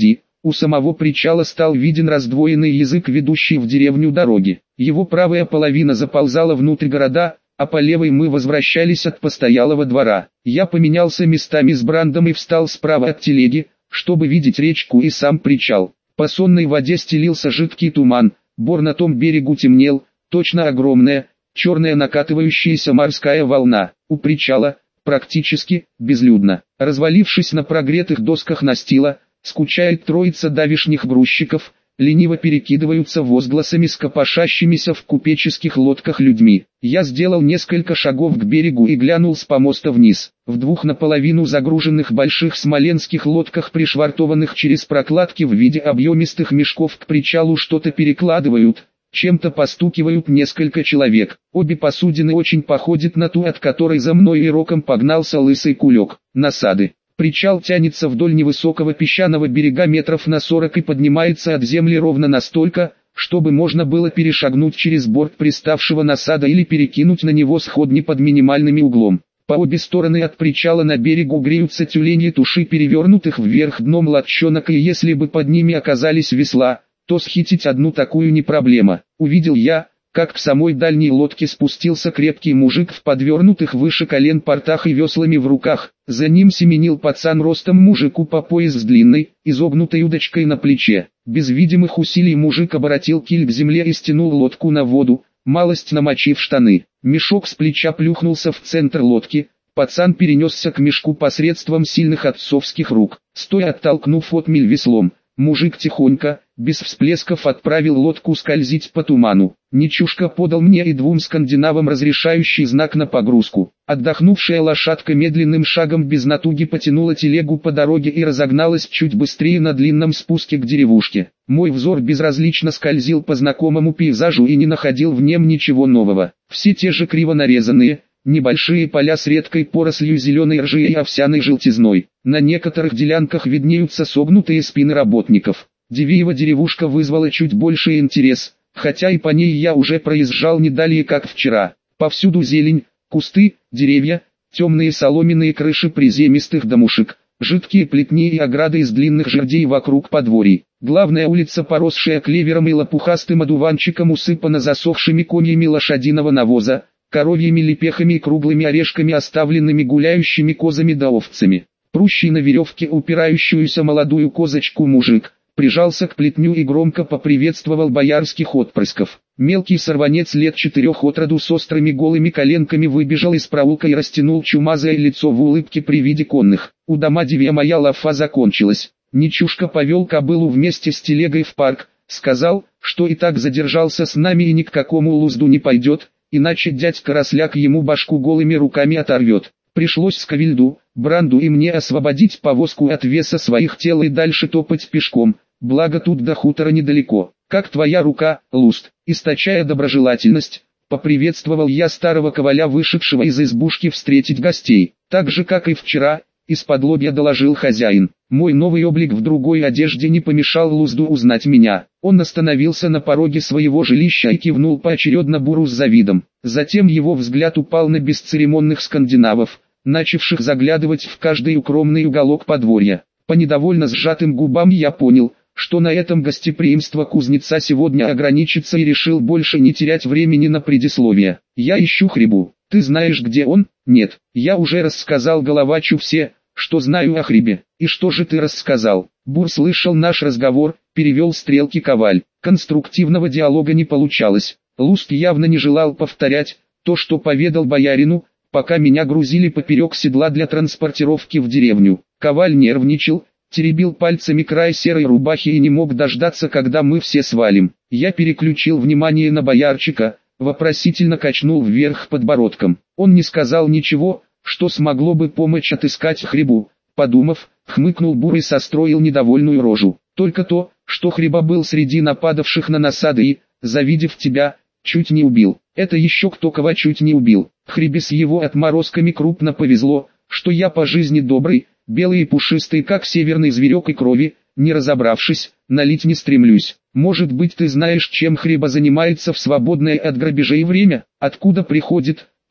У самого причала стал виден раздвоенный язык, ведущий в деревню дороги. Его правая половина заползала внутрь города, а по левой мы возвращались от постоялого двора. Я поменялся местами с Брандом и встал справа от телеги, чтобы видеть речку и сам причал. По сонной воде стелился жидкий туман, бор на том берегу темнел, точно огромная, черная накатывающаяся морская волна. У причала, практически, безлюдно. Развалившись на прогретых досках настила, скучает троица давишних грузчиков, лениво перекидываются возгласами с копошащимися в купеческих лодках людьми. Я сделал несколько шагов к берегу и глянул с помоста вниз. В двух наполовину загруженных больших смоленских лодках, пришвартованных через прокладки в виде объемистых мешков, к причалу что-то перекладывают, чем-то постукивают несколько человек. Обе посудины очень походят на ту, от которой за мной и роком погнался лысый кулек. Насады. Причал тянется вдоль невысокого песчаного берега метров на сорок и поднимается от земли ровно настолько, чтобы можно было перешагнуть через борт приставшего насада или перекинуть на него сходни под минимальным углом. По обе стороны от причала на берегу греются тюленьи туши перевернутых вверх дном лодчонок, и если бы под ними оказались весла, то схватить одну такую не проблема. Увидел я, как к самой дальней лодке спустился крепкий мужик в подвернутых выше колен портах и веслами в руках. За ним семенил пацан ростом мужику по пояс с длинной, изогнутой удочкой на плече. Без видимых усилий мужик обратил киль к земле и стянул лодку на воду, малость намочив штаны. Мешок с плеча плюхнулся в центр лодки. Пацан перенесся к мешку посредством сильных отцовских рук. Стоя оттолкнув отмель веслом, мужик тихонько, без всплесков отправил лодку скользить по туману. Нечушка подал мне и двум скандинавам разрешающий знак на погрузку. Отдохнувшая лошадка медленным шагом без натуги потянула телегу по дороге и разогналась чуть быстрее на длинном спуске к деревушке. Мой взор безразлично скользил по знакомому пейзажу и не находил в нем ничего нового. Все те же криво нарезанные, небольшие поля с редкой порослью зеленой ржи и овсяной желтизной. На некоторых делянках виднеются согнутые спины работников. Дивеева деревушка вызвала чуть больший интерес, хотя и по ней я уже проезжал не далее как вчера. Повсюду зелень, кусты, деревья, темные соломенные крыши приземистых домушек, жидкие плетни и ограды из длинных жердей вокруг подворий. Главная улица, поросшая клевером и лопухастым одуванчиком, усыпана засохшими комьями лошадиного навоза, коровьими лепехами и круглыми орешками, оставленными гуляющими козами да овцами. Прущий на веревке упирающуюся молодую козочку мужик прижался к плетню и громко поприветствовал боярских отпрысков. Мелкий сорванец лет четырех от роду с острыми голыми коленками выбежал из проулка и растянул чумазое лицо в улыбке при виде конных. У Домадевья моя лафа закончилась. Нечушка повел кобылу вместе с телегой в парк, сказал, что и так задержался с нами и ни к какому лузду не пойдет, иначе дядька Росляк ему башку голыми руками оторвет. Пришлось Сковильду, Бранду и мне освободить повозку от веса своих тел и дальше топать пешком, благо тут до хутора недалеко. «Как твоя рука, Луст?» Источая доброжелательность, поприветствовал я старого коваля, вышедшего из избушки встретить гостей. Так же, как и вчера, исподлобья доложил хозяин. Мой новый облик в другой одежде не помешал Лузду узнать меня. Он остановился на пороге своего жилища и кивнул поочередно Буру с Завидом. Затем его взгляд упал на бесцеремонных скандинавов, начавших заглядывать в каждый укромный уголок подворья. По недовольно сжатым губам я понял, что на этом гостеприимство кузнеца сегодня ограничится, и решил больше не терять времени на предисловие. «Я ищу Хрибу. Ты знаешь, где он?» «Нет, я уже рассказал Головачу все, что знаю о Хрибе». «И что же ты рассказал?» Бур слышал наш разговор, перевел стрелки коваль. Конструктивного диалога не получалось. Луст явно не желал повторять то, что поведал боярину, пока меня грузили поперек седла для транспортировки в деревню. Коваль нервничал, теребил пальцами край серой рубахи и не мог дождаться, когда мы все свалим. Я переключил внимание на боярчика, вопросительно качнул вверх подбородком. Он не сказал ничего, что смогло бы помочь отыскать Хрибу. Подумав, хмыкнул Бур и состроил недовольную рожу. Только то, что Хриба был среди нападавших на насады и, завидев тебя, чуть не убил. Это еще кто кого чуть не убил. Хрибе с его отморозками крупно повезло, что я по жизни добрый, белый и пушистый, как северный зверек, и крови, не разобравшись, налить не стремлюсь. Может быть, ты знаешь, чем Хриба занимается в свободное от грабежей время? Откуда приходит,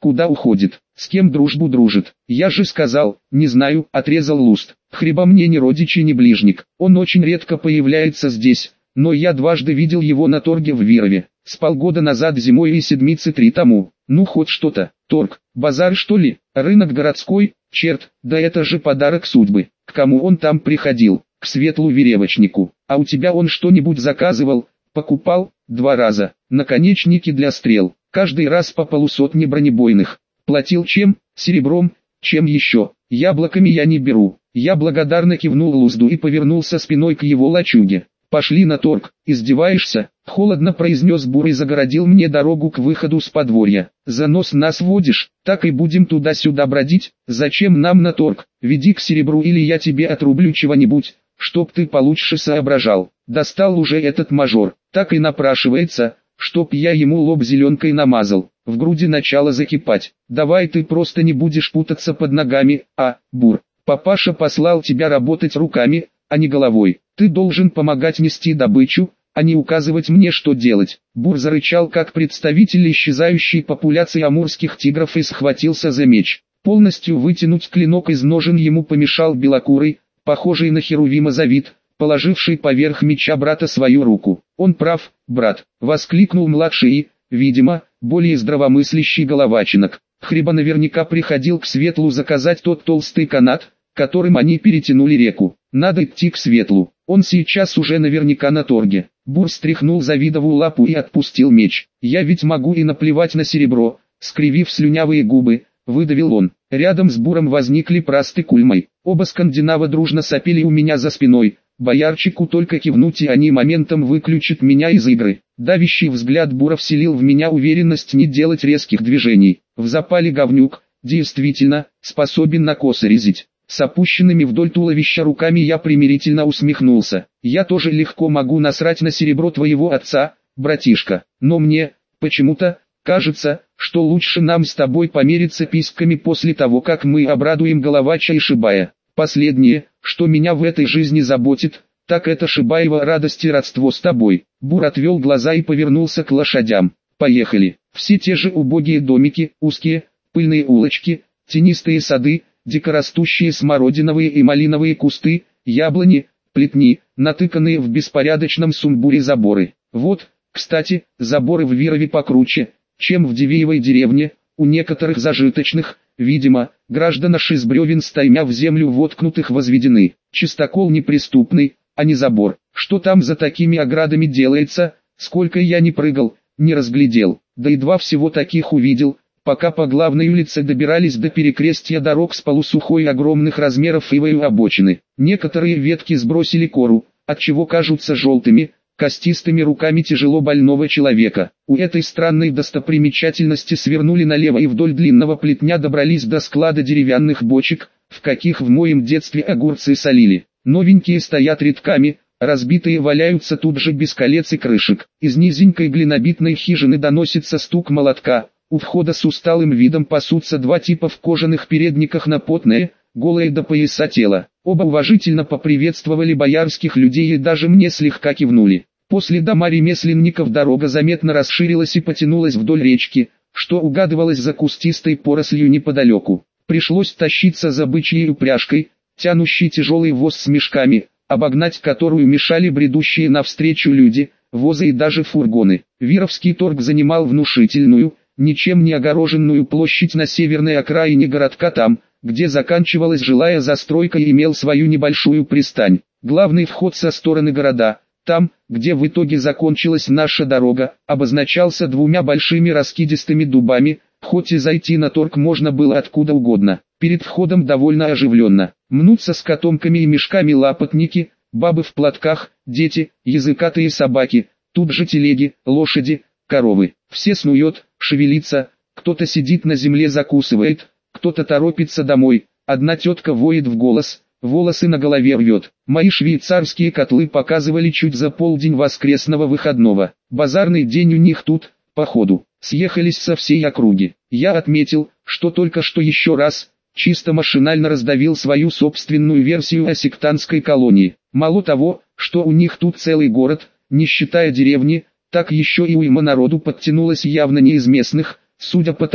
Куда уходит? С кем дружбу дружит? Я же сказал, не знаю, отрезал Луст. Хриба мне ни родич и ни ближник. Он очень редко появляется здесь, но я дважды видел его на торге в Вирове. С полгода назад зимой и седмицы три тому. Ну хоть что-то. Торг, базар что ли? Рынок городской? Черт, да это же подарок судьбы. К кому он там приходил? К Светлу веревочнику. А у тебя он что-нибудь заказывал? Покупал? Два раза. Наконечники для стрел. Каждый раз по полусотне бронебойных. Платил чем? Серебром. Чем еще? Яблоками я не беру. Я благодарно кивнул Лузду и повернулся спиной к его лачуге. Пошли на торг. Издеваешься? Холодно произнес Бур и загородил мне дорогу к выходу с подворья. За нос нас водишь, так и будем туда-сюда бродить. Зачем нам на торг? Веди к серебру или я тебе отрублю чего-нибудь, чтоб ты получше соображал. Достал уже этот мажор. Так и напрашивается, чтоб я ему лоб зеленкой намазал. В груди начало закипать. Давай ты просто не будешь путаться под ногами, а, Бур. Папаша послал тебя работать руками, а не головой. Ты должен помогать нести добычу, а не указывать мне, что делать. Бур зарычал как представитель исчезающей популяции амурских тигров и схватился за меч. Полностью вытянуть клинок из ножен ему помешал белокурый, похожий на херувима Завид, положивший поверх меча брата свою руку. Он прав, брат, воскликнул младший и, видимо, более здравомыслящий головачинок. Хриба наверняка приходил к Светлу заказать тот толстый канат, которым они перетянули реку. Надо идти к Светлу, он сейчас уже наверняка на торге. Бур стряхнул Завидову лапу и отпустил меч. Я ведь могу и наплевать на серебро, скривив слюнявые губы, выдавил он. Рядом с Буром возникли Прасты Кульмой. Оба скандинава дружно сопели у меня за спиной. Боярчику только кивнуть и они моментом выключат меня из игры. Давящий взгляд Бура вселил в меня уверенность не делать резких движений. В запале говнюк, действительно, способен на косы резить. С опущенными вдоль туловища руками я примирительно усмехнулся. Я тоже легко могу насрать на серебро твоего отца, братишка. Но мне, почему-то, кажется, что лучше нам с тобой помериться письками после того, как мы обрадуем Головача и Шибая. Последнее, что меня в этой жизни заботит, так это Шибаева радость и родство с тобой. Бур отвел глаза и повернулся к лошадям. Поехали. Все те же убогие домики, узкие, пыльные улочки, тенистые сады, дикорастущие смородиновые и малиновые кусты, яблони, плетни, натыканные в беспорядочном сумбуре заборы. Вот, кстати, заборы в Вирове покруче, чем в Дивеевой деревне, у некоторых зажиточных, видимо, граждан аж из бревен стаймя в землю воткнутых возведены. Чистокол неприступный, а не забор. Что там за такими оградами делается, сколько я не прыгал, не разглядел. Да и два всего таких увидел, пока по главной улице добирались до перекрестья дорог с полусухой огромных размеров ивою обочины. Некоторые ветки сбросили кору, отчего кажутся желтыми, костистыми руками тяжело больного человека. У этой странной достопримечательности свернули налево и вдоль длинного плетня добрались до склада деревянных бочек, в каких в моем детстве огурцы солили. Новенькие стоят рядками, разбитые валяются тут же без колец и крышек. Из низенькой глинобитной хижины доносится стук молотка. У входа с усталым видом пасутся два типа в кожаных передниках на потное, голое до пояса тело. Оба уважительно поприветствовали боярских людей и даже мне слегка кивнули. После дома ремесленников дорога заметно расширилась и потянулась вдоль речки, что угадывалось за кустистой порослью неподалеку. Пришлось тащиться за бычьей упряжкой, тянущей тяжелый воз с мешками, обогнать которую мешали бредущие навстречу люди, возы и даже фургоны. Вировский торг занимал внушительную, ничем не огороженную площадь на северной окраине городка там, где заканчивалась жилая застройка и имел свою небольшую пристань. Главный вход со стороны города, там, где в итоге закончилась наша дорога, обозначался двумя большими раскидистыми дубами, хоть и зайти на торг можно было откуда угодно. Перед входом довольно оживленно. Мнутся с котомками и мешками лапотники, бабы в платках, дети, языкатые собаки, тут же телеги, лошади, коровы. Все снуют, шевелится, кто-то сидит на земле закусывает, кто-то торопится домой, одна тетка воет в голос, волосы на голове рвет. Мои швейцарские котлы показывали чуть за полдень воскресного выходного. Базарный день у них тут, походу, съехались со всей округи. Я отметил, что только что еще раз, чисто машинально раздавил свою собственную версию о сектантской колонии. Мало того, что у них тут целый город, не считая деревни, так еще и уйма народу подтянулась явно не из местных, судя по тому,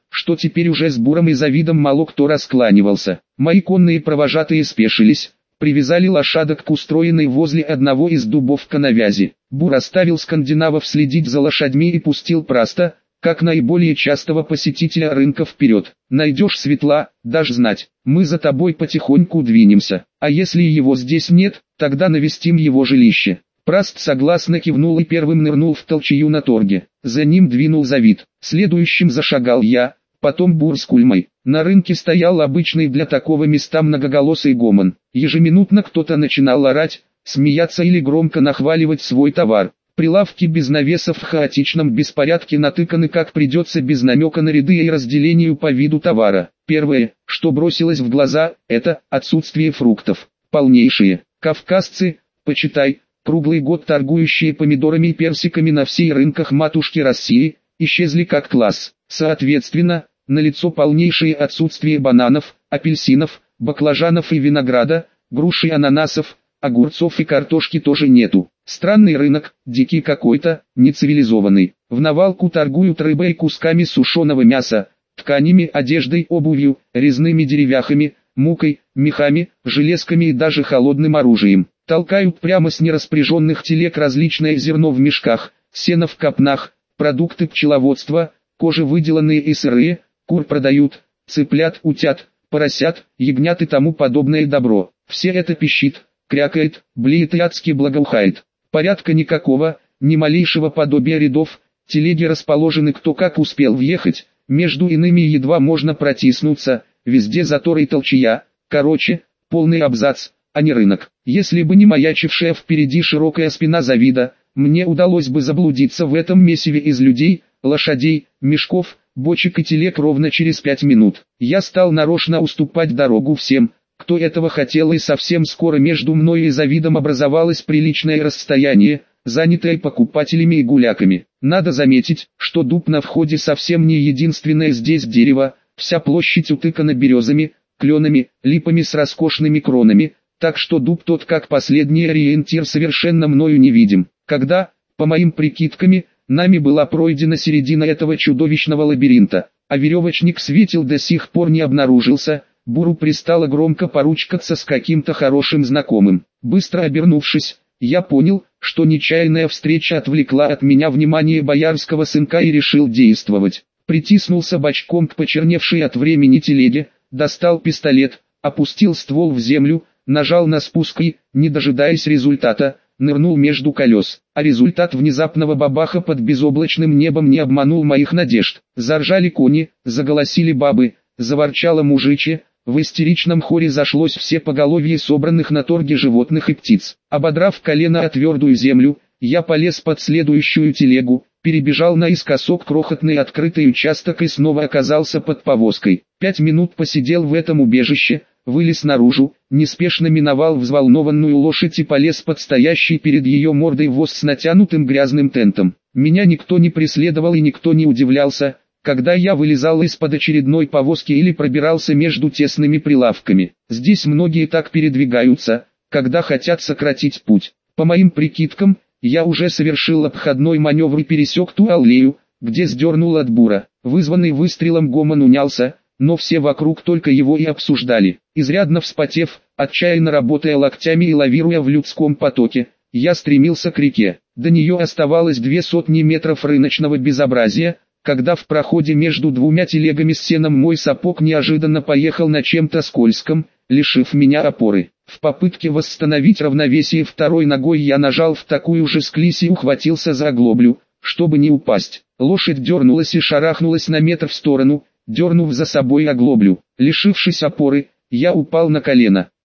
что теперь уже с Буром и Завидом мало кто раскланивался. Мои конные провожатые спешились, привязали лошадок к устроенной возле одного из дубов коновязи. Бур оставил скандинавов следить за лошадьми и пустил Праста, как наиболее частого посетителя рынка, вперед. Найдешь Светла, дашь знать, мы за тобой потихоньку двинемся, а если его здесь нет, тогда навестим его жилище. Праст согласно кивнул и первым нырнул в толчею на торге. За ним двинул Завид, следующим зашагал я, потом Бур с Кульмой. На рынке стоял обычный для такого места многоголосый гомон. Ежеминутно кто-то начинал орать, смеяться или громко нахваливать свой товар. Прилавки без навесов в хаотичном беспорядке натыканы как придется без намека на ряды и разделению по виду товара. Первое, что бросилось в глаза, это отсутствие фруктов. Полнейшие. Кавказцы, почитай, круглый год торгующие помидорами и персиками на всей рынках матушки России, исчезли как класс. Соответственно, налицо полнейшее отсутствие бананов, апельсинов, баклажанов и винограда, груш и ананасов, огурцов и картошки тоже нету. Странный рынок, дикий какой-то, нецивилизованный. В навалку торгуют рыбой и кусками сушеного мяса, тканями, одеждой, обувью, резными деревяхами, мукой, мехами, железками и даже холодным оружием. Толкают прямо с нераспряженных телег различное зерно в мешках, сено в копнах, продукты пчеловодства, кожи выделанные и сырые, кур продают, цыплят, утят, поросят, ягнят и тому подобное добро. Все это пищит, крякает, блеет и адски благоухает. Порядка никакого, ни малейшего подобия рядов, телеги расположены кто как успел въехать, между иными едва можно протиснуться, везде заторы и толчья, короче, полный абзац, а не рынок. Если бы не маячившая впереди широкая спина Завида, мне удалось бы заблудиться в этом месиве из людей, лошадей, мешков, бочек и телег ровно через пять минут. Я стал нарочно уступать дорогу всем, кто этого хотел, и совсем скоро между мной и Завидом образовалось приличное расстояние, занятое покупателями и гуляками. Надо заметить, что дуб на входе совсем не единственное здесь дерево, вся площадь утыкана березами, кленами, липами с роскошными кронами, так что дуб тот как последний ориентир совершенно мною не видим. Когда, по моим прикидкам, нами была пройдена середина этого чудовищного лабиринта, а веревочник светил до сих пор не обнаружился, Буру пристало громко поручкаться с каким-то хорошим знакомым. Быстро обернувшись, я понял, что нечаянная встреча отвлекла от меня внимание боярского сынка и решил действовать. Притиснулся бочком к почерневшей от времени телеге, достал пистолет, опустил ствол в землю, нажал на спуск и, не дожидаясь результата, нырнул между колес. А результат внезапного бабаха под безоблачным небом не обманул моих надежд. Заржали кони, заголосили бабы, заворчало мужичье. В истеричном хоре зашлось все поголовье собранных на торге животных и птиц. Ободрав колено о твердую землю, я полез под следующую телегу, перебежал наискосок крохотный открытый участок и снова оказался под повозкой. Пять минут посидел в этом убежище, вылез наружу, неспешно миновал взволнованную лошадь и полез под стоящий перед ее мордой воз с натянутым грязным тентом. Меня никто не преследовал и никто не удивлялся, когда я вылезал из-под очередной повозки или пробирался между тесными прилавками. Здесь многие так передвигаются, когда хотят сократить путь. По моим прикидкам, я уже совершил обходной маневр и пересек ту аллею, где сдернул от Бура. Вызванный выстрелом гомон унялся, но все вокруг только его и обсуждали. Изрядно вспотев, отчаянно работая локтями и лавируя в людском потоке, я стремился к реке. До нее оставалось две сотни метров рыночного безобразия, когда в проходе между двумя телегами с сеном мой сапог неожиданно поехал на чем-то скользком, лишив меня опоры. В попытке восстановить равновесие второй ногой я нажал в такую же склизь и ухватился за оглоблю, чтобы не упасть. Лошадь дернулась и шарахнулась на метр в сторону, дернув за собой оглоблю. Лишившись опоры, я упал на колено.